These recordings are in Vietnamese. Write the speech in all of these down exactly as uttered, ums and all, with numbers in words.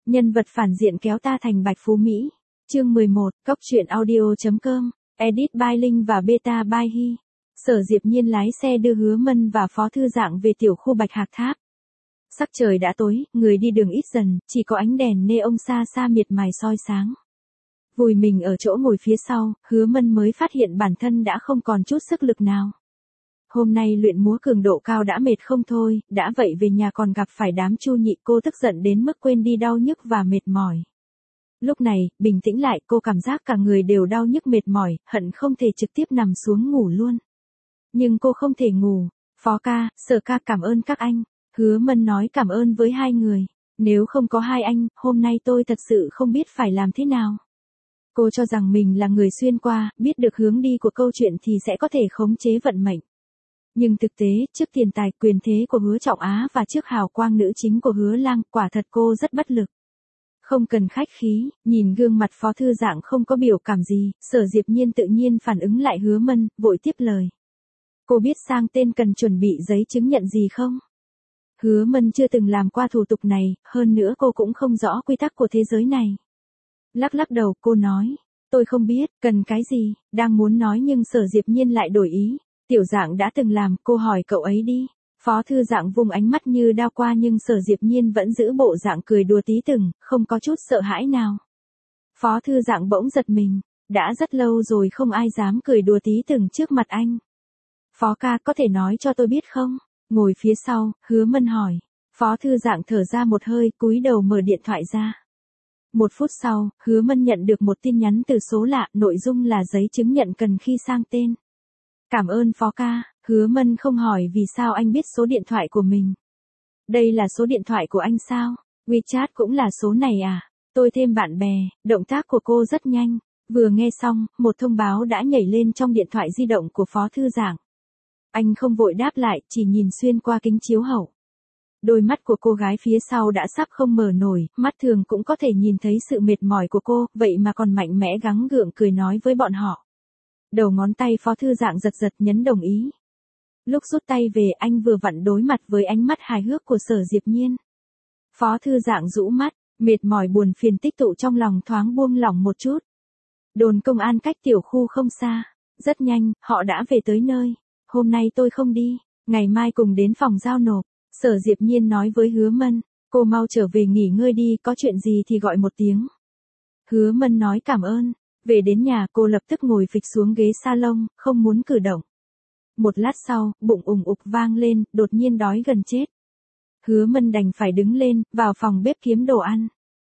Nhân vật phản diện kéo ta thành Bạch Phú Mỹ. Chương mười một, Cóc truyện audio chấm com, edit by Linh và beta by Hi. Sở Diệp Nhiên lái xe đưa Hứa Mân và Phó Thư Dạng về tiểu khu Bạch Hạc Tháp. Sắc trời đã tối, người đi đường ít dần, chỉ có ánh đèn neon xa xa miệt mài soi sáng. Vùi mình ở chỗ ngồi phía sau, Hứa Mân mới phát hiện bản thân đã không còn chút sức lực nào. Hôm nay luyện múa cường độ cao đã mệt không thôi, đã vậy về nhà còn gặp phải đám Chu Nhị, cô tức giận đến mức quên đi đau nhức và mệt mỏi. Lúc này, bình tĩnh lại, cô cảm giác cả người đều đau nhức mệt mỏi, hận không thể trực tiếp nằm xuống ngủ luôn. Nhưng cô không thể ngủ. Phó ca, Sở ca cảm ơn các anh. Hứa Mân nói cảm ơn với hai người. Nếu không có hai anh, hôm nay tôi thật sự không biết phải làm thế nào. Cô cho rằng mình là người xuyên qua, biết được hướng đi của câu chuyện thì sẽ có thể khống chế vận mệnh. Nhưng thực tế, trước tiền tài quyền thế của Hứa Trọng Á và trước hào quang nữ chính của Hứa Lang, quả thật cô rất bất lực. Không cần khách khí, nhìn gương mặt Phó Thư Dạng không có biểu cảm gì, Sở Diệp Nhiên tự nhiên phản ứng lại Hứa Mân, vội tiếp lời. Cô biết sang tên cần chuẩn bị giấy chứng nhận gì không? Hứa Mân chưa từng làm qua thủ tục này, hơn nữa cô cũng không rõ quy tắc của thế giới này. Lắc lắc đầu, cô nói, tôi không biết, cần cái gì, đang muốn nói nhưng Sở Diệp Nhiên lại đổi ý. Tiểu Dạng đã từng làm, cô hỏi cậu ấy đi. Phó Thư Dạng vùng ánh mắt như đao qua nhưng Sở Diệp Nhiên vẫn giữ bộ dạng cười đùa tí từng, không có chút sợ hãi nào. Phó Thư Dạng bỗng giật mình, đã rất lâu rồi không ai dám cười đùa tí từng trước mặt anh. Phó ca có thể nói cho tôi biết không? Ngồi phía sau, Hứa Mân hỏi. Phó Thư Dạng thở ra một hơi, cúi đầu mở điện thoại ra. Một phút sau, Hứa Mân nhận được một tin nhắn từ số lạ, nội dung là giấy chứng nhận cần khi sang tên. Cảm ơn Phó ca. Hứa Mân không hỏi vì sao anh biết số điện thoại của mình. Đây là số điện thoại của anh sao? WeChat cũng là số này à? Tôi thêm bạn bè, động tác của cô rất nhanh. Vừa nghe xong, một thông báo đã nhảy lên trong điện thoại di động của Phó Thư Dạng. Anh không vội đáp lại, chỉ nhìn xuyên qua kính chiếu hậu. Đôi mắt của cô gái phía sau đã sắp không mở nổi, mắt thường cũng có thể nhìn thấy sự mệt mỏi của cô, vậy mà còn mạnh mẽ gắng gượng cười nói với bọn họ. Đầu ngón tay Phó Thư Dạng giật giật nhấn đồng ý. Lúc rút tay về anh vừa vặn đối mặt với ánh mắt hài hước của Sở Diệp Nhiên. Phó Thư Dạng rũ mắt, mệt mỏi buồn phiền tích tụ trong lòng thoáng buông lỏng một chút. Đồn công an cách tiểu khu không xa. Rất nhanh, họ đã về tới nơi. Hôm nay tôi không đi, ngày mai cùng đến phòng giao nộp. Sở Diệp Nhiên nói với Hứa Mân, cô mau trở về nghỉ ngơi đi, có chuyện gì thì gọi một tiếng. Hứa Mân nói cảm ơn. Về đến nhà cô lập tức ngồi phịch xuống ghế salon, không muốn cử động. Một lát sau, bụng ùng ục vang lên, đột nhiên đói gần chết. Hứa Mân đành phải đứng lên, vào phòng bếp kiếm đồ ăn.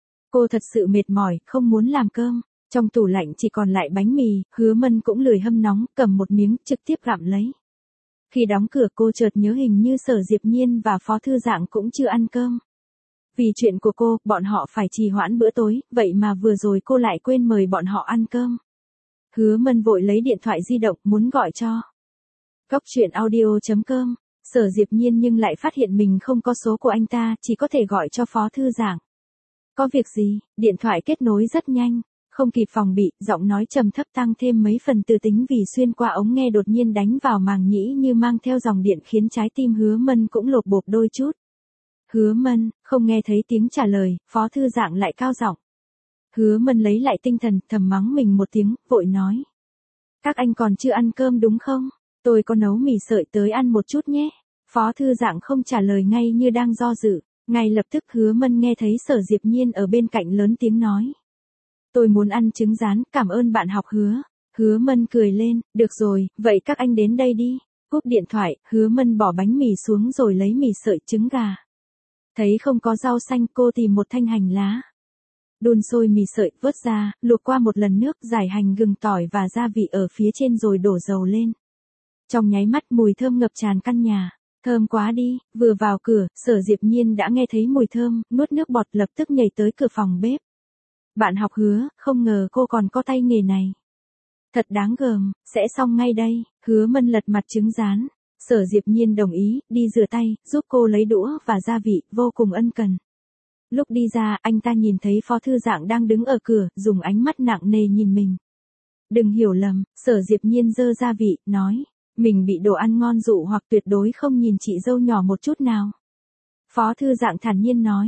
Cô thật sự mệt mỏi, không muốn làm cơm. Trong tủ lạnh chỉ còn lại bánh mì, Hứa Mân cũng lười hâm nóng, cầm một miếng, trực tiếp gặm lấy. Khi đóng cửa cô chợt nhớ hình như Sở Diệp Nhiên và Phó Thư Dạng cũng chưa ăn cơm. Vì chuyện của cô, bọn họ phải trì hoãn bữa tối, vậy mà vừa rồi cô lại quên mời bọn họ ăn cơm. Hứa Mân vội lấy điện thoại di động muốn gọi cho Cóc truyện audio chấm com, Sở Diệp Nhiên nhưng lại phát hiện mình không có số của anh ta, chỉ có thể gọi cho Phó Thư Dạng. Có việc gì? Điện thoại kết nối rất nhanh, không kịp phòng bị, giọng nói trầm thấp tăng thêm mấy phần từ tính vì xuyên qua ống nghe đột nhiên đánh vào màng nhĩ như mang theo dòng điện khiến trái tim Hứa Mân cũng lột bột đôi chút. Hứa Mân, không nghe thấy tiếng trả lời, Phó Thư Dạng lại cao giọng. Hứa Mân lấy lại tinh thần, thầm mắng mình một tiếng, vội nói. Các anh còn chưa ăn cơm đúng không? Tôi có nấu mì sợi tới ăn một chút nhé. Phó Thư Dạng không trả lời ngay như đang do dự. Ngay lập tức Hứa Mân nghe thấy Sở Diệp Nhiên ở bên cạnh lớn tiếng nói. Tôi muốn ăn trứng rán, cảm ơn bạn học Hứa. Hứa Mân cười lên, được rồi, vậy các anh đến đây đi. Cúp điện thoại, Hứa Mân bỏ bánh mì xuống rồi lấy mì sợi trứng gà. Thấy không có rau xanh cô tìm một thanh hành lá. Đun sôi mì sợi, vớt ra, luộc qua một lần nước, rải hành gừng tỏi và gia vị ở phía trên rồi đổ dầu lên. Trong nháy mắt mùi thơm ngập tràn căn nhà. Thơm quá đi, vừa vào cửa, Sở Diệp Nhiên đã nghe thấy mùi thơm, nuốt nước bọt lập tức nhảy tới cửa phòng bếp. Bạn học Hứa, không ngờ cô còn có tay nghề này. Thật đáng gờm, sẽ xong ngay đây. Hứa Mân lật mặt trứng rán. Sở Diệp Nhiên đồng ý, đi rửa tay, giúp cô lấy đũa và gia vị, vô cùng ân cần. Lúc đi ra, anh ta nhìn thấy Phó Thư Dạng đang đứng ở cửa, dùng ánh mắt nặng nề nhìn mình. Đừng hiểu lầm, Sở Diệp Nhiên giơ gia vị, nói. Mình bị đồ ăn ngon dụ hoặc tuyệt đối không nhìn chị dâu nhỏ một chút nào. Phó Thư Dạng thản nhiên nói.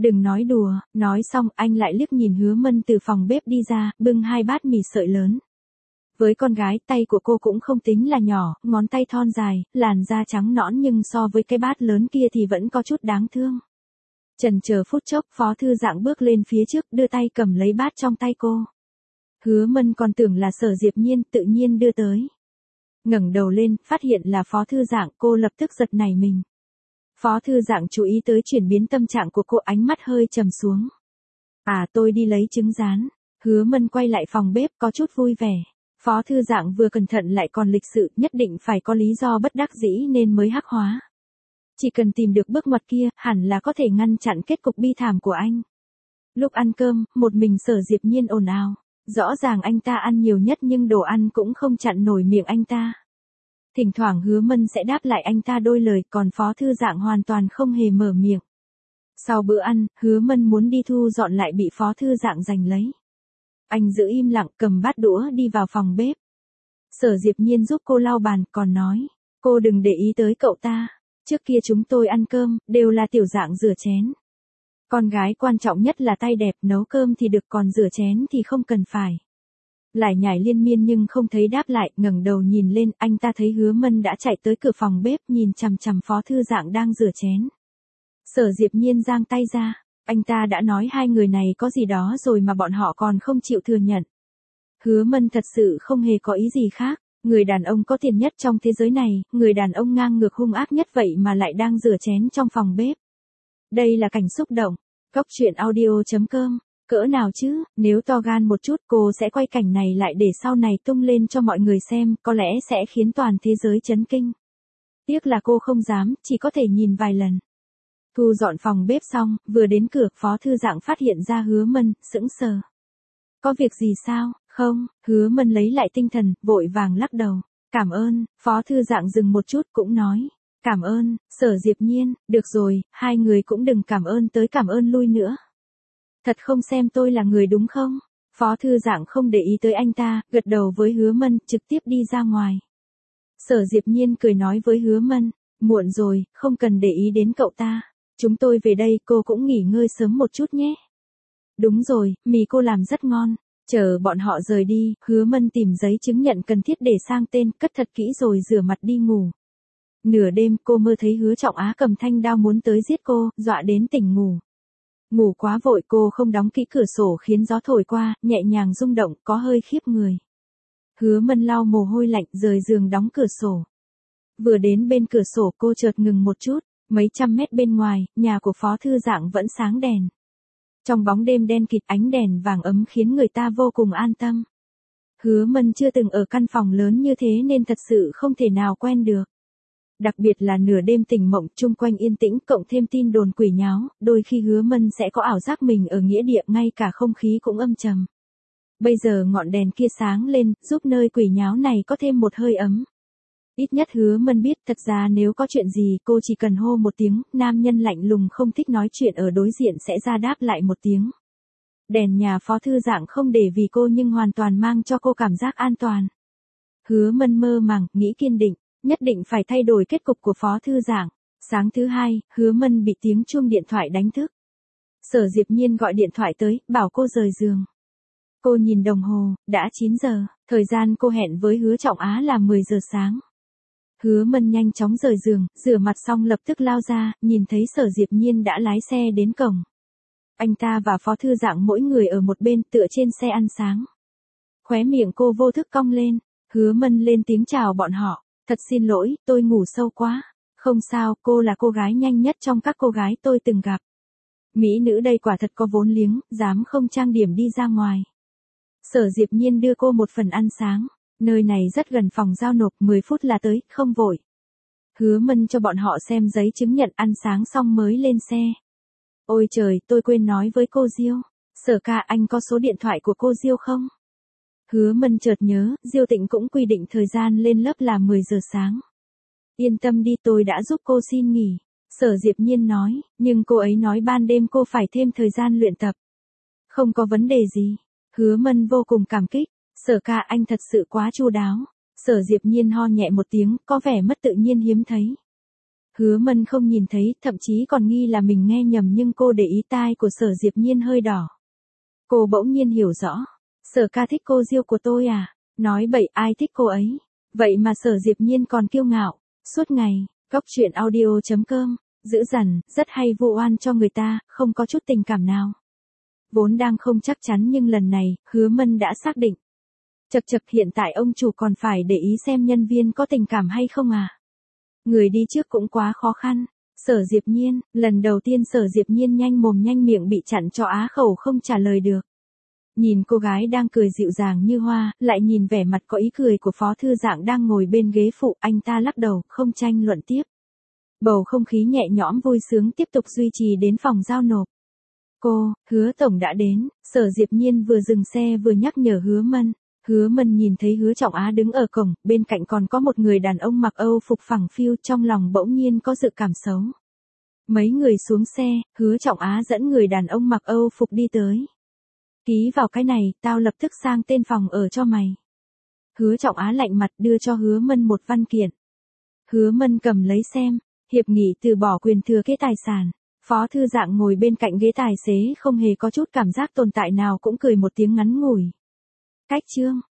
Đừng nói đùa, nói xong anh lại liếc nhìn Hứa Mân từ phòng bếp đi ra, bưng hai bát mì sợi lớn. Với con gái, tay của cô cũng không tính là nhỏ, ngón tay thon dài, làn da trắng nõn nhưng so với cái bát lớn kia thì vẫn có chút đáng thương. Chần chờ phút chốc, Phó Thư Dạng bước lên phía trước, đưa tay cầm lấy bát trong tay cô. Hứa Mân còn tưởng là Sở Diệp Nhiên, tự nhiên đưa tới. Ngẩng đầu lên, phát hiện là Phó Thư Dạng, cô lập tức giật nảy mình. Phó Thư Dạng chú ý tới chuyển biến tâm trạng của cô, ánh mắt hơi trầm xuống. À, tôi đi lấy trứng rán. Hứa Mân quay lại phòng bếp có chút vui vẻ. Phó Thư Dạng vừa cẩn thận lại còn lịch sự, nhất định phải có lý do bất đắc dĩ nên mới hắc hóa. Chỉ cần tìm được bước ngoặt kia, hẳn là có thể ngăn chặn kết cục bi thảm của anh. Lúc ăn cơm, một mình Sở Diệp Nhiên ồn ào. Rõ ràng anh ta ăn nhiều nhất nhưng đồ ăn cũng không chặn nổi miệng anh ta. Thỉnh thoảng Hứa Mân sẽ đáp lại anh ta đôi lời, còn Phó Thư Dạng hoàn toàn không hề mở miệng. Sau bữa ăn, Hứa Mân muốn đi thu dọn lại bị Phó Thư Dạng giành lấy. Anh giữ im lặng, cầm bát đũa đi vào phòng bếp. Sở Diệp Nhiên giúp cô lau bàn, còn nói, cô đừng để ý tới cậu ta. Trước kia chúng tôi ăn cơm, đều là Tiểu Dạng rửa chén. Con gái quan trọng nhất là tay đẹp, nấu cơm thì được còn rửa chén thì không cần phải. Lại nhảy liên miên nhưng không thấy đáp lại, ngẩng đầu nhìn lên, anh ta thấy Hứa Mân đã chạy tới cửa phòng bếp, nhìn chằm chằm Phó Thư Dạng đang rửa chén. Sở Diệp Nhiên giang tay ra, anh ta đã nói hai người này có gì đó rồi mà bọn họ còn không chịu thừa nhận. Hứa Mân thật sự không hề có ý gì khác, người đàn ông có tiền nhất trong thế giới này, người đàn ông ngang ngược hung ác nhất vậy mà lại đang rửa chén trong phòng bếp. Đây là cảnh xúc động. Cốc truyện audio chấm com, cỡ nào chứ, nếu to gan một chút cô sẽ quay cảnh này lại để sau này tung lên cho mọi người xem, có lẽ sẽ khiến toàn thế giới chấn kinh. Tiếc là cô không dám, chỉ có thể nhìn vài lần. Thu dọn phòng bếp xong, vừa đến cửa, Phó Thư Dạng phát hiện ra Hứa Mân, sững sờ. Có việc gì sao? Không, Hứa Mân lấy lại tinh thần, vội vàng lắc đầu. Cảm ơn, Phó Thư Dạng dừng một chút cũng nói. Cảm ơn, Sở Diệp Nhiên, được rồi, hai người cũng đừng cảm ơn tới cảm ơn lui nữa. Thật không xem tôi là người đúng không? Phó Thư Dạng không để ý tới anh ta, gật đầu với Hứa Mân, trực tiếp đi ra ngoài. Sở Diệp Nhiên cười nói với Hứa Mân, muộn rồi, không cần để ý đến cậu ta. Chúng tôi về đây, cô cũng nghỉ ngơi sớm một chút nhé. Đúng rồi, mì cô làm rất ngon. Chờ bọn họ rời đi, Hứa Mân tìm giấy chứng nhận cần thiết để sang tên, cất thật kỹ rồi rửa mặt đi ngủ. Nửa đêm cô mơ thấy Hứa Trọng Á cầm thanh đao muốn tới giết cô, dọa đến tỉnh ngủ. Ngủ quá vội cô không đóng kỹ cửa sổ khiến gió thổi qua, nhẹ nhàng rung động, có hơi khiếp người. Hứa Mân lau mồ hôi lạnh rời giường đóng cửa sổ. Vừa đến bên cửa sổ cô chợt ngừng một chút, mấy trăm mét bên ngoài, nhà của Phó Thư Dạng vẫn sáng đèn. Trong bóng đêm đen kịt ánh đèn vàng ấm khiến người ta vô cùng an tâm. Hứa Mân chưa từng ở căn phòng lớn như thế nên thật sự không thể nào quen được. Đặc biệt là nửa đêm tỉnh mộng, chung quanh yên tĩnh cộng thêm tin đồn quỷ nháo, đôi khi Hứa Mân sẽ có ảo giác mình ở nghĩa địa, ngay cả không khí cũng âm trầm. Bây giờ ngọn đèn kia sáng lên, giúp nơi quỷ nháo này có thêm một hơi ấm. Ít nhất Hứa Mân biết, thật ra nếu có chuyện gì cô chỉ cần hô một tiếng, nam nhân lạnh lùng không thích nói chuyện ở đối diện sẽ ra đáp lại một tiếng. Đèn nhà Phó Thư Dạng không để vì cô nhưng hoàn toàn mang cho cô cảm giác an toàn. Hứa Mân mơ màng, nghĩ kiên định, nhất định phải thay đổi kết cục của Phó Thư Dạng. Sáng thứ hai, Hứa Mân bị tiếng chuông điện thoại đánh thức. Sở Diệp Nhiên gọi điện thoại tới, bảo cô rời giường. Cô nhìn đồng hồ, đã chín giờ, thời gian cô hẹn với Hứa Trọng Á là mười giờ sáng. Hứa Mân nhanh chóng rời giường, rửa mặt xong lập tức lao ra, nhìn thấy Sở Diệp Nhiên đã lái xe đến cổng. Anh ta và Phó Thư Dạng mỗi người ở một bên tựa trên xe ăn sáng. Khóe miệng cô vô thức cong lên, Hứa Mân lên tiếng chào bọn họ. Thật xin lỗi, tôi ngủ sâu quá. Không sao, cô là cô gái nhanh nhất trong các cô gái tôi từng gặp. Mỹ nữ đây quả thật có vốn liếng, dám không trang điểm đi ra ngoài. Sở Diệp Nhiên đưa cô một phần ăn sáng. Nơi này rất gần phòng giao nộp, mười phút là tới, không vội. Hứa Mân cho bọn họ xem giấy chứng nhận ăn sáng xong mới lên xe. Ôi trời, tôi quên nói với cô Diêu. Sở ca, anh có số điện thoại của cô Diêu không? Hứa Mân chợt nhớ, Diêu Tịnh cũng quy định thời gian lên lớp là mười giờ sáng. Yên tâm đi, tôi đã giúp cô xin nghỉ. Sở Diệp Nhiên nói, nhưng cô ấy nói ban đêm cô phải thêm thời gian luyện tập. Không có vấn đề gì. Hứa Mân vô cùng cảm kích. Sở ca, anh thật sự quá chu đáo. Sở Diệp Nhiên ho nhẹ một tiếng, có vẻ mất tự nhiên hiếm thấy. Hứa Mân không nhìn thấy, thậm chí còn nghi là mình nghe nhầm nhưng cô để ý tai của Sở Diệp Nhiên hơi đỏ. Cô bỗng nhiên hiểu rõ. Sở ca thích cô Diêu của tôi à? Nói bậy, ai thích cô ấy? Vậy mà Sở Diệp Nhiên còn kiêu ngạo. Suốt ngày, cóc truyện audio chấm com, dữ dằn, rất hay vu oan cho người ta, không có chút tình cảm nào. Vốn đang không chắc chắn nhưng lần này, Hứa Mân đã xác định. Chật chật, hiện tại ông chủ còn phải để ý xem nhân viên có tình cảm hay không à? Người đi trước cũng quá khó khăn. Sở Diệp Nhiên, lần đầu tiên Sở Diệp Nhiên nhanh mồm nhanh miệng bị chặn cho á khẩu không trả lời được. Nhìn cô gái đang cười dịu dàng như hoa, lại nhìn vẻ mặt có ý cười của Phó Thư Dạng đang ngồi bên ghế phụ, anh ta lắc đầu, không tranh luận tiếp. Bầu không khí nhẹ nhõm vui sướng tiếp tục duy trì đến phòng giao nộp. Cô, Hứa Tổng đã đến, Sở Diệp Nhiên vừa dừng xe vừa nhắc nhở Hứa Mân. Hứa Mân nhìn thấy Hứa Trọng Á đứng ở cổng, bên cạnh còn có một người đàn ông mặc Âu phục phẳng phiu, trong lòng bỗng nhiên có dự cảm xấu. Mấy người xuống xe, Hứa Trọng Á dẫn người đàn ông mặc Âu phục đi tới. Ký vào cái này, tao lập tức sang tên phòng ở cho mày. Hứa Trọng Á lạnh mặt đưa cho Hứa Mân một văn kiện. Hứa Mân cầm lấy xem, hiệp nghị từ bỏ quyền thừa kế tài sản. Phó Thư Dạng ngồi bên cạnh ghế tài xế không hề có chút cảm giác tồn tại nào, cũng cười một tiếng ngắn ngủi. Cách chương